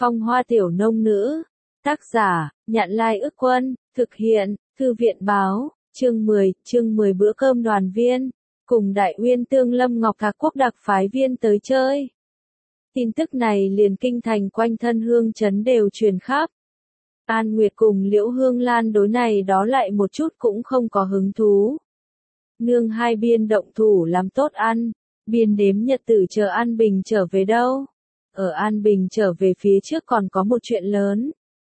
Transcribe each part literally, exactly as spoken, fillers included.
Phong hoa tiểu nông nữ. Tác giả, Nhạn Lai Ức Quân, thực hiện, Thư viện Báo, chương mười, chương mười bữa cơm đoàn viên, cùng Đại Uyên Tương Lâm Ngọc Thạc Quốc đặc phái viên tới chơi. Tin tức này liền kinh thành quanh thân Hương Trấn đều truyền khắp. An Nguyệt cùng Liễu Hương Lan đối này đó lại một chút cũng không có hứng thú. Nương hai biên động thủ làm tốt ăn, biên đếm nhật tử chờ An Bình trở về đâu. Ở An Bình trở về phía trước còn có một chuyện lớn.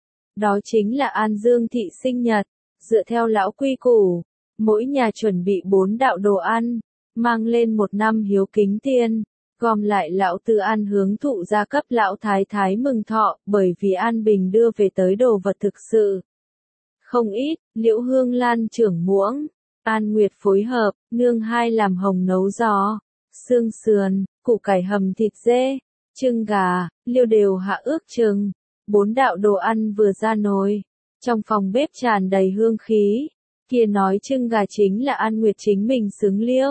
Đó chính là An Dương thị sinh nhật, dựa theo lão quy củ, mỗi nhà chuẩn bị bốn đạo đồ ăn, mang lên một năm hiếu kính tiên, gom lại lão Tư An hướng thụ gia cấp lão thái thái mừng thọ, bởi vì An Bình đưa về tới đồ vật thực sự không ít. Liễu Hương Lan trưởng muỗng, An Nguyệt phối hợp, nương hai làm hồng nấu giò, xương sườn, củ cải hầm thịt dê, trưng gà, liêu đều hạ ước chừng. Bốn đạo đồ ăn vừa ra nồi, trong phòng bếp tràn đầy hương khí, kia nói trưng gà chính là An Nguyệt chính mình xứng liêu.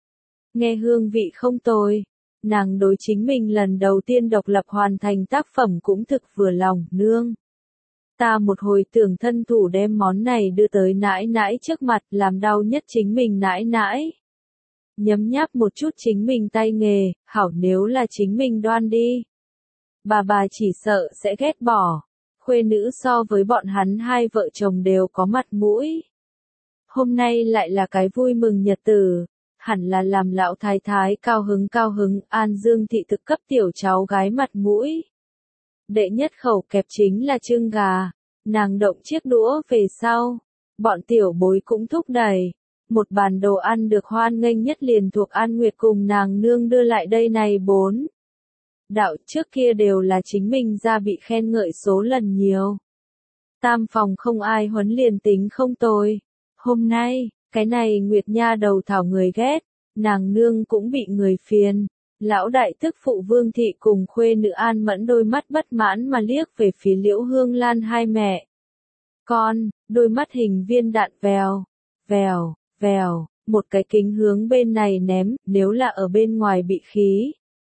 Nghe hương vị không tồi, nàng đối chính mình lần đầu tiên độc lập hoàn thành tác phẩm cũng thực vừa lòng. Nương, ta một hồi tưởng thân thủ đem món này đưa tới nãi nãi trước mặt, làm đau nhất chính mình nãi nãi. Nhấm nháp một chút chính mình tay nghề, hảo nếu là chính mình đoan đi. Bà bà chỉ sợ sẽ ghét bỏ. Khuê nữ so với bọn hắn hai vợ chồng đều có mặt mũi. Hôm nay lại là cái vui mừng nhật tử, hẳn là làm lão thái thái cao hứng cao hứng. An Dương thị thực cấp tiểu cháu gái mặt mũi. Đệ nhất khẩu kẹp chính là trưng gà, nàng động chiếc đũa về sau, bọn tiểu bối cũng thúc đẩy. Một bàn đồ ăn được hoan nghênh nhất liền thuộc An Nguyệt cùng nàng nương đưa lại đây này bốn. Đạo trước kia đều là chính mình ra bị khen ngợi số lần nhiều. Tam phòng không ai huấn liền tính không tồi. Hôm nay, cái này Nguyệt Nha đầu thảo người ghét, nàng nương cũng bị người phiền. Lão đại tức phụ Vương thị cùng khuê nữ An Mẫn đôi mắt bất mãn mà liếc về phía Liễu Hương Lan hai mẹ con, đôi mắt hình viên đạn vèo, vèo, vèo, một cái kính hướng bên này ném, nếu là ở bên ngoài bị khí.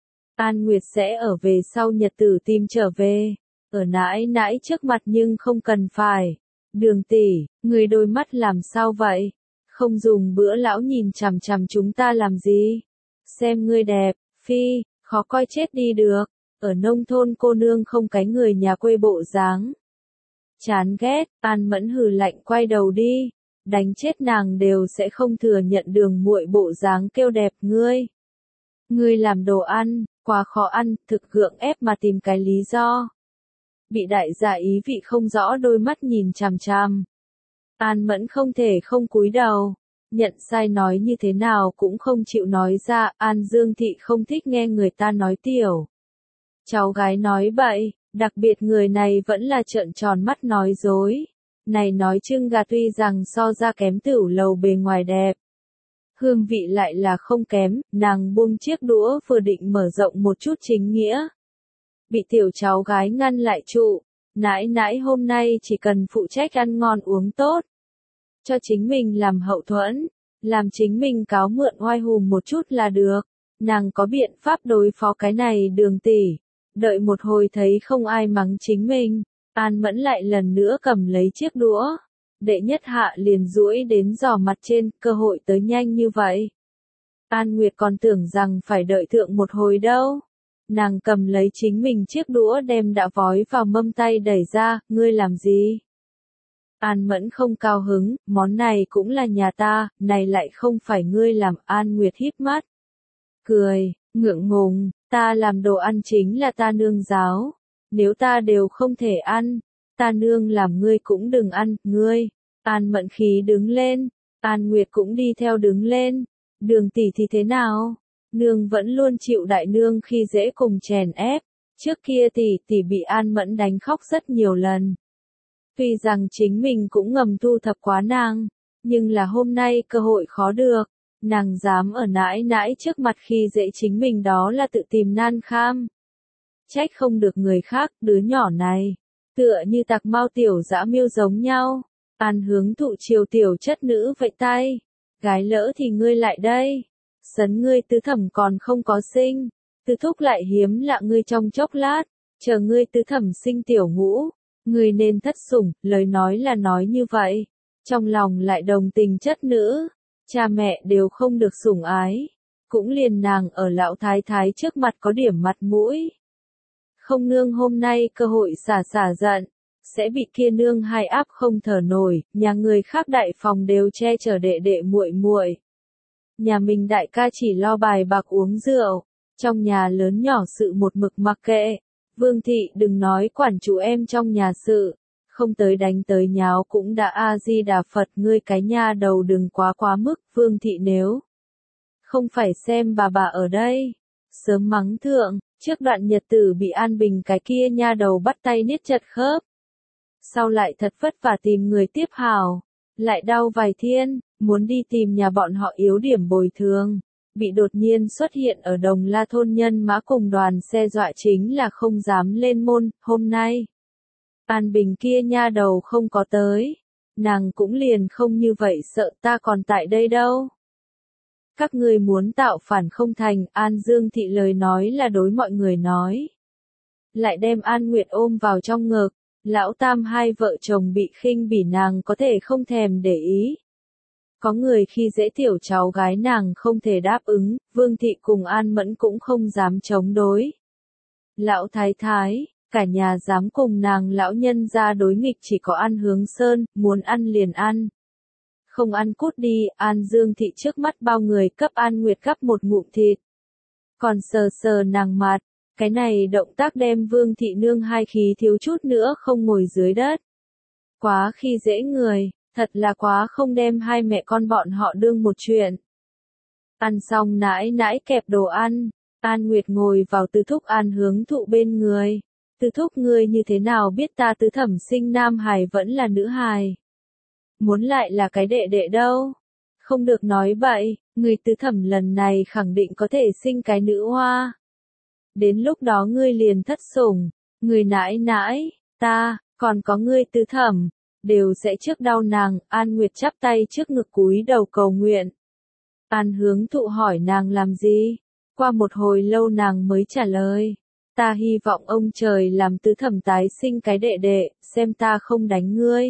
An Nguyệt sẽ ở về sau nhật tử tìm trở về, ở nãi nãi trước mặt nhưng không cần phải. Đường tỷ, người đôi mắt làm sao vậy? Không dùng bữa lão nhìn chằm chằm chúng ta làm gì? Xem ngươi đẹp, phi, khó coi chết đi được, ở nông thôn cô nương không cái người nhà quê bộ dáng. Chán ghét, An Mẫn hừ lạnh quay đầu đi, đánh chết nàng đều sẽ không thừa nhận đường muội bộ dáng kêu đẹp ngươi. Ngươi làm đồ ăn, quá khó ăn, thực gượng ép mà tìm cái lý do. Bị đại gia ý vị không rõ đôi mắt nhìn chằm chằm. An Mẫn không thể không cúi đầu, nhận sai nói như thế nào cũng không chịu nói ra. An Dương thị không thích nghe người ta nói tiểu cháu gái nói bậy, đặc biệt người này vẫn là trợn tròn mắt nói dối. Này nói trưng gà tuy rằng so ra kém tửu lầu bề ngoài đẹp, hương vị lại là không kém. Nàng buông chiếc đũa vừa định mở rộng một chút chính nghĩa, bị tiểu cháu gái ngăn lại trụ. Nãi nãi hôm nay chỉ cần phụ trách ăn ngon uống tốt, cho chính mình làm hậu thuẫn, làm chính mình cáo mượn oai hùm một chút là được. Nàng có biện pháp đối phó cái này Đường tỷ. Đợi một hồi thấy không ai mắng chính mình, An Mẫn lại lần nữa cầm lấy chiếc đũa. Đệ nhất hạ liền duỗi đến giò mặt trên, cơ hội tới nhanh như vậy. An Nguyệt còn tưởng rằng phải đợi thượng một hồi đâu. Nàng cầm lấy chính mình chiếc đũa đem đã vói vào mâm tay đẩy ra, ngươi làm gì? An Mẫn không cao hứng, món này cũng là nhà ta, này lại không phải ngươi làm. An Nguyệt híp mắt, cười, ngượng ngùng, ta làm đồ ăn chính là ta nương giáo. Nếu ta đều không thể ăn, ta nương làm ngươi cũng đừng ăn, ngươi. An Mẫn khí đứng lên, An Nguyệt cũng đi theo đứng lên. Đường tỷ thì thế nào? Nương vẫn luôn chịu đại nương khi dễ cùng chèn ép. Trước kia tỷ tỷ bị An Mẫn đánh khóc rất nhiều lần. Tuy rằng chính mình cũng ngầm thu thập quá nàng, nhưng là hôm nay cơ hội khó được. Nàng dám ở nãi nãi trước mặt khi dễ chính mình đó là tự tìm nan kham. Trách không được người khác, đứa nhỏ này, tựa như tạc mau tiểu dã miêu giống nhau. An hướng thụ chiều tiểu chất nữ vậy tay. Gái lỡ thì ngươi lại đây. Sấn ngươi tứ thẩm còn không có sinh. Tứ thúc lại hiếm lạ ngươi trong chốc lát. chờ ngươi tứ thẩm sinh tiểu ngũ, ngươi nên thất sủng, lời nói là nói như vậy, trong lòng lại đồng tình chất nữ, cha mẹ đều không được sủng ái, cũng liền nàng ở lão thái thái trước mặt có điểm mặt mũi. Không nương hôm nay cơ hội xả xả giận, sẽ bị kia nương hai áp không thở nổi, nhà người khác đại phòng đều che chở đệ đệ muội muội. Nhà mình đại ca chỉ lo bài bạc uống rượu, trong nhà lớn nhỏ sự một mực mặc kệ. Vương thị đừng nói quản chủ em trong nhà sự, không tới đánh tới nháo cũng đã A-di-đà Phật, ngươi cái nha đầu đừng quá quá mức. Vương thị nếu không phải xem bà bà ở đây, sớm mắng thượng, trước đoạn nhật tử bị An Bình cái kia nha đầu bắt tay niết chật khớp. Sau lại thật vất vả tìm người tiếp hào, lại đau vài thiên, muốn đi tìm nhà bọn họ yếu điểm bồi thường, bị đột nhiên xuất hiện ở Đồng La thôn nhân mã cùng đoàn xe dọa chính là không dám lên môn. Hôm nay An Bình kia nha đầu không có tới, nàng cũng liền không như vậy sợ, ta còn tại đây đâu. Các ngươi muốn tạo phản không thành. An Dương thị lời nói là đối mọi người nói, lại đem An Nguyệt ôm vào trong ngực. Lão tam hai vợ chồng bị khinh bỉ nàng có thể không thèm để ý. Có người khi dễ tiểu cháu gái nàng không thể đáp ứng, Vương thị cùng An Mẫn cũng không dám chống đối. Lão thái thái, cả nhà dám cùng nàng lão nhân ra đối nghịch chỉ có An Hướng Sơn, muốn ăn liền ăn. Không ăn cút đi. An Dương thị trước mắt bao người cấp An Nguyệt gắp một ngụm thịt. Còn sờ sờ nàng mặt, cái này động tác đem Vương thị nương hai khí thiếu chút nữa không ngồi dưới đất. Quá khi dễ người, thật là quá không đem hai mẹ con bọn họ đương một chuyện. Ăn xong nãi nãi kẹp đồ ăn, An Nguyệt ngồi vào Tứ thúc An Hướng thụ bên người. Tứ thúc ngươi như thế nào biết ta tứ thẩm sinh nam hài vẫn là nữ hài? Muốn lại là cái đệ đệ đâu? Không được nói bậy, người tứ thẩm lần này khẳng định có thể sinh cái nữ hoa. Đến lúc đó ngươi liền thất sủng, người nãi nãi, ta, còn có ngươi tứ thẩm, đều sẽ trước đau nàng. An Nguyệt chắp tay trước ngực cúi đầu cầu nguyện. An Hướng thụ hỏi nàng làm gì? Qua một hồi lâu nàng mới trả lời. Ta hy vọng ông trời làm tứ thẩm tái sinh cái đệ đệ, xem ta không đánh ngươi.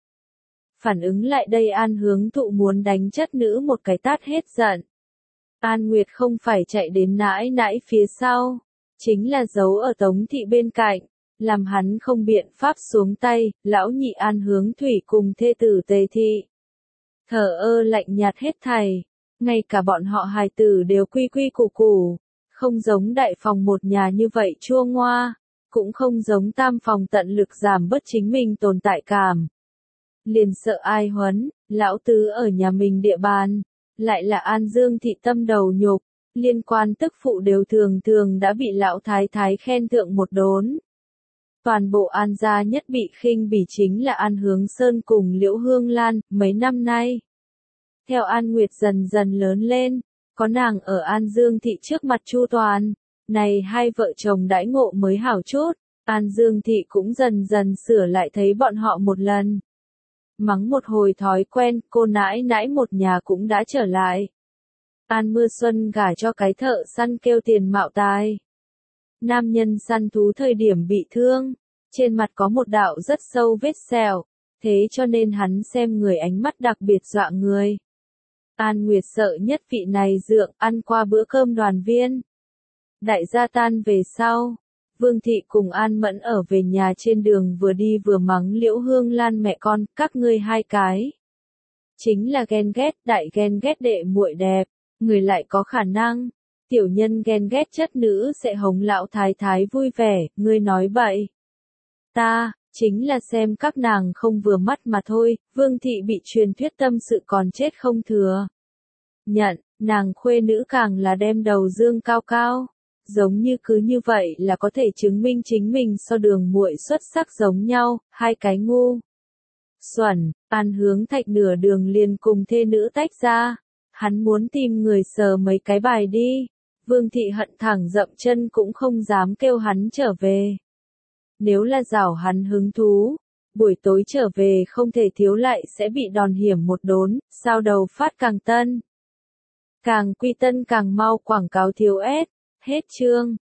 Phản ứng lại đây An Hướng thụ muốn đánh chất nữ một cái tát hết giận. An Nguyệt không phải chạy đến nãi nãi phía sau, chính là giấu ở Tống thị bên cạnh, làm hắn không biện pháp xuống tay. Lão nhị An Hướng thủy cùng thê tử Tề thị thờ ơ lạnh nhạt hết thảy, ngay cả bọn họ hài tử đều quy quy củ củ, không giống đại phòng một nhà như vậy chua ngoa, cũng không giống tam phòng tận lực giảm bớt chính mình tồn tại cảm. Liền sợ ai huấn, lão tứ ở nhà mình địa bàn, lại là An Dương thị tâm đầu nhục, liên quan tức phụ đều thường thường đã bị lão thái thái khen thượng một đốn. Toàn bộ An gia nhất bị khinh bỉ chính là An Hướng Sơn cùng Liễu Hương Lan. Mấy năm nay, theo An Nguyệt dần dần lớn lên, có nàng ở An Dương thị trước mặt chu toàn, này hai vợ chồng đãi ngộ mới hảo chút. An Dương thị cũng dần dần sửa lại thấy bọn họ một lần. Mắng một hồi thói quen, cô nãi nãi một nhà cũng đã trở lại. An Mưa Xuân gả cho cái thợ săn kêu tiền mạo tài. Nam nhân săn thú thời điểm bị thương, trên mặt có một đạo rất sâu vết sẹo, thế cho nên hắn xem người ánh mắt đặc biệt dọa người. An Nguyệt sợ nhất vị này dượng, ăn qua bữa cơm đoàn viên. Đại gia tan về sau, Vương thị cùng An Mẫn ở về nhà trên đường vừa đi vừa mắng Liễu Hương Lan mẹ con, các ngươi hai cái. Chính là ghen ghét, đại ghen ghét đệ muội đẹp, người lại có khả năng. Tiểu nhân ghen ghét chất nữ sẽ hống lão thái thái vui vẻ, ngươi nói bậy. Ta, chính là xem các nàng không vừa mắt mà thôi. Vương thị bị truyền thuyết tâm sự còn chết không thừa nhận, nàng khuê nữ càng là đem đầu dương cao cao, giống như cứ như vậy là có thể chứng minh chính mình so đường muội xuất sắc giống nhau. Hai cái ngu xuẩn. An Hướng Thạch nửa đường liền cùng thê nữ tách ra, hắn muốn tìm người sờ mấy cái bài đi. Vương thị hận thẳng dậm chân cũng không dám kêu hắn trở về. Nếu là giảo hắn hứng thú, buổi tối trở về không thể thiếu lại sẽ bị đòn hiểm một đốn. Sao đầu phát càng tân, càng quy tân càng mau. Quảng cáo thiếu ép. Hết chương.